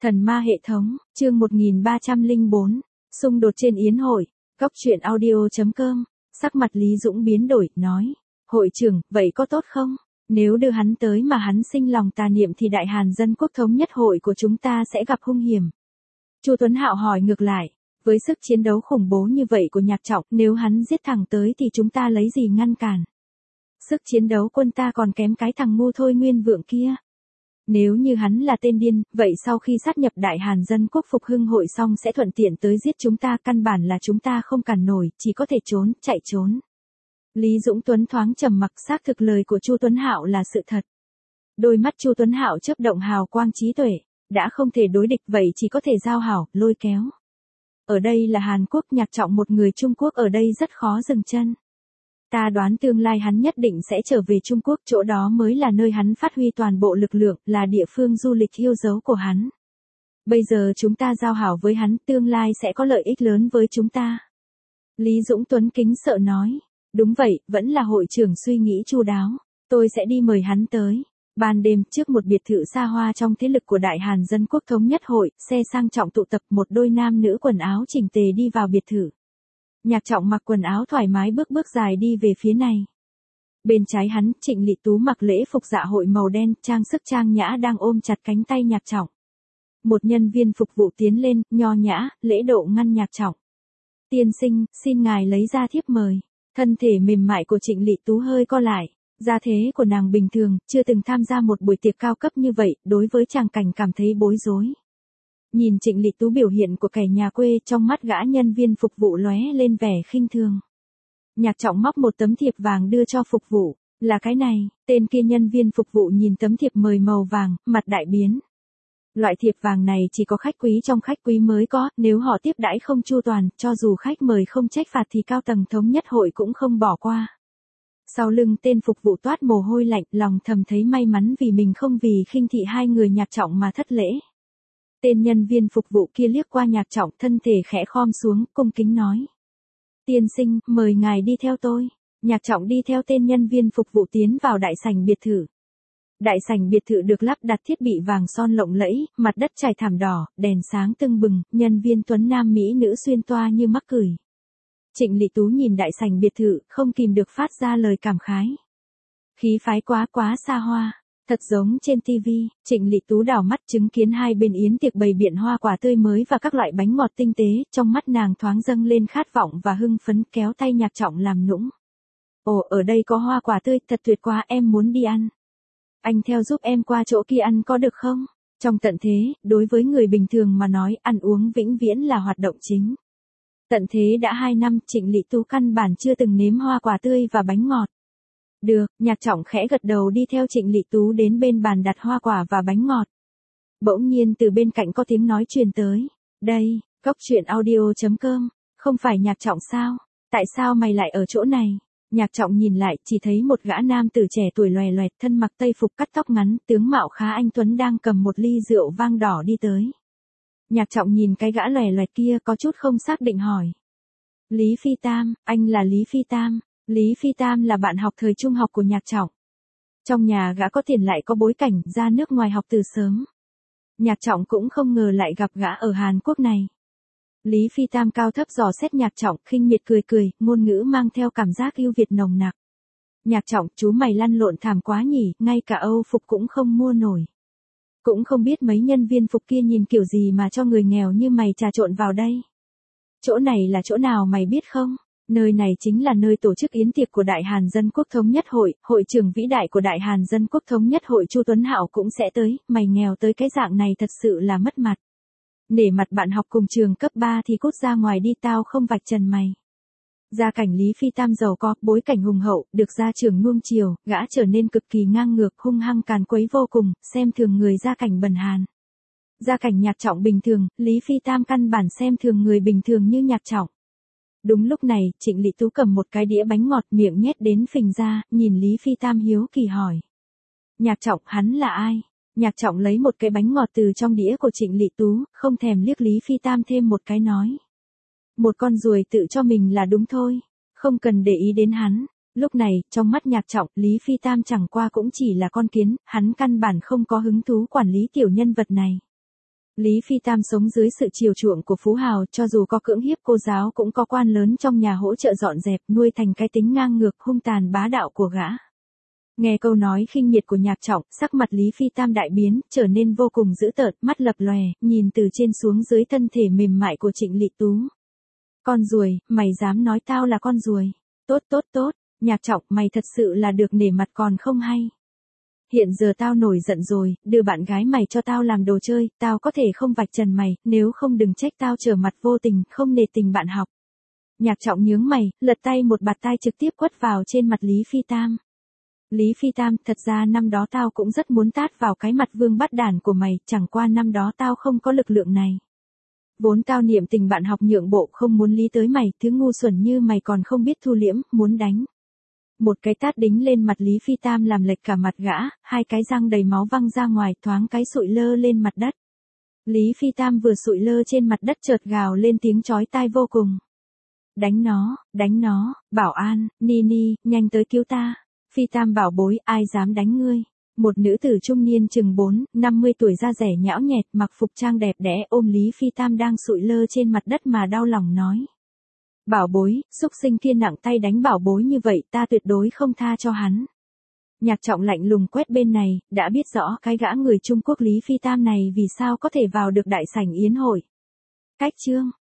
Thần ma hệ thống, chương 1304, xung đột trên yến hội, góc truyện audio.com, sắc mặt Lý Dũng biến đổi, nói, hội trưởng, vậy có tốt không? Nếu đưa hắn tới mà hắn sinh lòng tà niệm thì Đại Hàn Dân Quốc Thống Nhất Hội của chúng ta sẽ gặp hung hiểm. Chu Tuấn Hạo hỏi ngược lại, với sức chiến đấu khủng bố như vậy của Nhạc Trọng, nếu hắn giết thẳng tới thì chúng ta lấy gì ngăn cản? Sức chiến đấu quân ta còn kém cái thằng ngu Thôi Nguyên Vượng kia. Nếu như hắn là tên điên, vậy sau khi sát nhập Đại Hàn Dân Quốc Phục Hưng Hội xong sẽ thuận tiện tới giết chúng ta, căn bản là chúng ta không cản nổi, chỉ có thể trốn, chạy trốn. Lý Dũng Tuấn thoáng trầm mặc, xác thực lời của Chu Tuấn Hạo là sự thật. Đôi mắt Chu Tuấn Hạo chớp động hào quang trí tuệ, đã không thể đối địch vậy chỉ có thể giao hảo, lôi kéo. Ở đây là Hàn Quốc, Nhạc Trọng một người Trung Quốc ở đây rất khó dừng chân. Ta đoán tương lai hắn nhất định sẽ trở về Trung Quốc, chỗ đó mới là nơi hắn phát huy toàn bộ lực lượng, là địa phương du lịch yêu dấu của hắn. Bây giờ chúng ta giao hảo với hắn, tương lai sẽ có lợi ích lớn với chúng ta. Lý Dũng Tuấn kính sợ nói, đúng vậy, vẫn là hội trưởng suy nghĩ chu đáo, tôi sẽ đi mời hắn tới. Ban đêm, trước một biệt thự xa hoa trong thế lực của Đại Hàn Dân Quốc Thống Nhất Hội, xe sang trọng tụ tập, một đôi nam nữ quần áo chỉnh tề đi vào biệt thự. Nhạc Trọng mặc quần áo thoải mái bước dài đi về phía này. Bên trái hắn, Trịnh Lị Tú mặc lễ phục dạ hội màu đen, trang sức trang nhã đang ôm chặt cánh tay Nhạc Trọng. Một nhân viên phục vụ tiến lên, nho nhã, lễ độ ngăn Nhạc Trọng. Tiên sinh, xin ngài lấy ra thiếp mời. Thân thể mềm mại của Trịnh Lị Tú hơi co lại. Gia thế của nàng bình thường, chưa từng tham gia một buổi tiệc cao cấp như vậy, đối với tràng cảnh cảm thấy bối rối. Nhìn Trịnh Lị Tú biểu hiện của kẻ nhà quê, trong mắt gã nhân viên phục vụ lóe lên vẻ khinh thường. Nhạc Trọng móc một tấm thiệp vàng đưa cho phục vụ, là cái này. Tên kia nhân viên phục vụ nhìn tấm thiệp mời màu vàng, mặt đại biến. Loại thiệp vàng này chỉ có khách quý trong khách quý mới có, nếu họ tiếp đãi không chu toàn, cho dù khách mời không trách phạt thì cao tầng Thống Nhất Hội cũng không bỏ qua. Sau lưng tên phục vụ toát mồ hôi lạnh, lòng thầm thấy may mắn vì mình không vì khinh thị hai người Nhạc Trọng mà thất lễ. Tên nhân viên phục vụ kia liếc qua Nhạc Trọng, thân thể khẽ khom xuống, cung kính nói. Tiên sinh, mời ngài đi theo tôi. Nhạc Trọng đi theo tên nhân viên phục vụ tiến vào đại sảnh biệt thự. Đại sảnh biệt thự được lắp đặt thiết bị vàng son lộng lẫy, mặt đất trải thảm đỏ, đèn sáng tưng bừng, nhân viên tuấn nam mỹ nữ xuyên toa như mắc cười. Trịnh Lị Tú nhìn đại sảnh biệt thự, không kìm được phát ra lời cảm khái. Khí phái quá xa hoa. Thật giống trên TV, Trịnh Lị Tú đảo mắt chứng kiến hai bên yến tiệc bày biện hoa quả tươi mới và các loại bánh ngọt tinh tế, trong mắt nàng thoáng dâng lên khát vọng và hưng phấn, kéo tay Nhạc Trọng làm nũng. Ồ, ở đây có hoa quả tươi, thật tuyệt quá, em muốn đi ăn. Anh theo giúp em qua chỗ kia ăn có được không? Trong tận thế, đối với người bình thường mà nói, ăn uống vĩnh viễn là hoạt động chính. Tận thế đã 2 năm, Trịnh Lị Tú căn bản chưa từng nếm hoa quả tươi và bánh ngọt. Được, Nhạc Trọng khẽ gật đầu đi theo Trịnh Lị Tú đến bên bàn đặt hoa quả và bánh ngọt. Bỗng nhiên từ bên cạnh có tiếng nói truyền tới. Đây, góc truyện audio.com, không phải Nhạc Trọng sao? Tại sao mày lại ở chỗ này? Nhạc Trọng nhìn lại, chỉ thấy một gã nam tử trẻ tuổi loè loẹt, thân mặc tây phục cắt tóc ngắn, tướng mạo khá anh tuấn đang cầm một ly rượu vang đỏ đi tới. Nhạc Trọng nhìn cái gã loè loẹt kia có chút không xác định hỏi. Lý Phi Tam, anh là Lý Phi Tam. Lý Phi Tam là bạn học thời trung học của Nhạc Trọng. Trong nhà gã có tiền lại có bối cảnh, ra nước ngoài học từ sớm. Nhạc Trọng cũng không ngờ lại gặp gã ở Hàn Quốc này. Lý Phi Tam cao thấp dò xét Nhạc Trọng, khinh miệt cười, ngôn ngữ mang theo cảm giác yêu Việt nồng nặc. Nhạc Trọng, chú mày lăn lộn thảm quá nhỉ, ngay cả Âu phục cũng không mua nổi. Cũng không biết mấy nhân viên phục kia nhìn kiểu gì mà cho người nghèo như mày trà trộn vào đây. Chỗ này là chỗ nào mày biết không? Nơi này chính là nơi tổ chức yến tiệc của Đại Hàn Dân Quốc Thống Nhất Hội, hội trưởng vĩ đại của Đại Hàn Dân Quốc Thống Nhất Hội Chu Tuấn Hạo cũng sẽ tới, mày nghèo tới cái dạng này thật sự là mất mặt. Nể mặt bạn học cùng trường cấp 3 thì cút ra ngoài đi, tao không vạch trần mày. Gia cảnh Lý Phi Tam giàu có, bối cảnh hùng hậu, được gia trưởng nuông chiều, gã trở nên cực kỳ ngang ngược, hung hăng càn quấy vô cùng, xem thường người gia cảnh bần hàn. Gia cảnh Nhạc Trọng bình thường, Lý Phi Tam căn bản xem thường người bình thường như Nhạc Trọng. Đúng lúc này, Trịnh Lị Tú cầm một cái đĩa bánh ngọt, miệng nhét đến phình ra, nhìn Lý Phi Tam hiếu kỳ hỏi. Nhạc Trọng, hắn là ai? Nhạc Trọng lấy một cái bánh ngọt từ trong đĩa của Trịnh Lị Tú, không thèm liếc Lý Phi Tam thêm một cái nói. Một con ruồi tự cho mình là đúng thôi, không cần để ý đến hắn. Lúc này, trong mắt Nhạc Trọng, Lý Phi Tam chẳng qua cũng chỉ là con kiến, hắn căn bản không có hứng thú quản lý tiểu nhân vật này. Lý Phi Tam sống dưới sự chiều chuộng của phú hào, cho dù có cưỡng hiếp cô giáo cũng có quan lớn trong nhà hỗ trợ dọn dẹp, nuôi thành cái tính ngang ngược hung tàn bá đạo của gã. Nghe câu nói khinh miệt của Nhạc Trọng, sắc mặt Lý Phi Tam đại biến, trở nên vô cùng dữ tợn, mắt lập lòe, nhìn từ trên xuống dưới thân thể mềm mại của Trịnh Lị Tú. Con ruồi, mày dám nói tao là con ruồi? Tốt tốt tốt, Nhạc Trọng, mày thật sự là được nể mặt còn không hay. Hiện giờ tao nổi giận rồi, đưa bạn gái mày cho tao làm đồ chơi, tao có thể không vạch trần mày, nếu không đừng trách tao trở mặt vô tình, không nể tình bạn học. Nhạc Trọng nhướng mày, lật tay một bạt tai trực tiếp quất vào trên mặt Lý Phi Tam. Lý Phi Tam, thật ra năm đó tao cũng rất muốn tát vào cái mặt vương bắt đản của mày, chẳng qua năm đó tao không có lực lượng này. Vốn tao niệm tình bạn học nhượng bộ không muốn lý tới mày, thứ ngu xuẩn như mày còn không biết thu liễm, muốn đánh. Một cái tát đính lên mặt Lý Phi Tam làm lệch cả mặt gã, hai cái răng đầy máu văng ra ngoài, thoáng cái sụi lơ lên mặt đất. Lý Phi Tam vừa sụi lơ trên mặt đất chợt gào lên tiếng chói tai vô cùng. Đánh nó, bảo an, Nini, nhanh tới cứu ta. Phi Tam bảo bối, ai dám đánh ngươi? Một nữ tử trung niên chừng 50 tuổi da rẻ nhão nhẹt, mặc phục trang đẹp đẽ ôm Lý Phi Tam đang sụi lơ trên mặt đất mà đau lòng nói. Bảo bối, xúc sinh kia nặng tay đánh bảo bối như vậy, ta tuyệt đối không tha cho hắn. Nhạc Trọng lạnh lùng quét bên này, đã biết rõ cái gã người Trung Quốc Lý Phi Tam này vì sao có thể vào được đại sảnh yến hội. Cách chương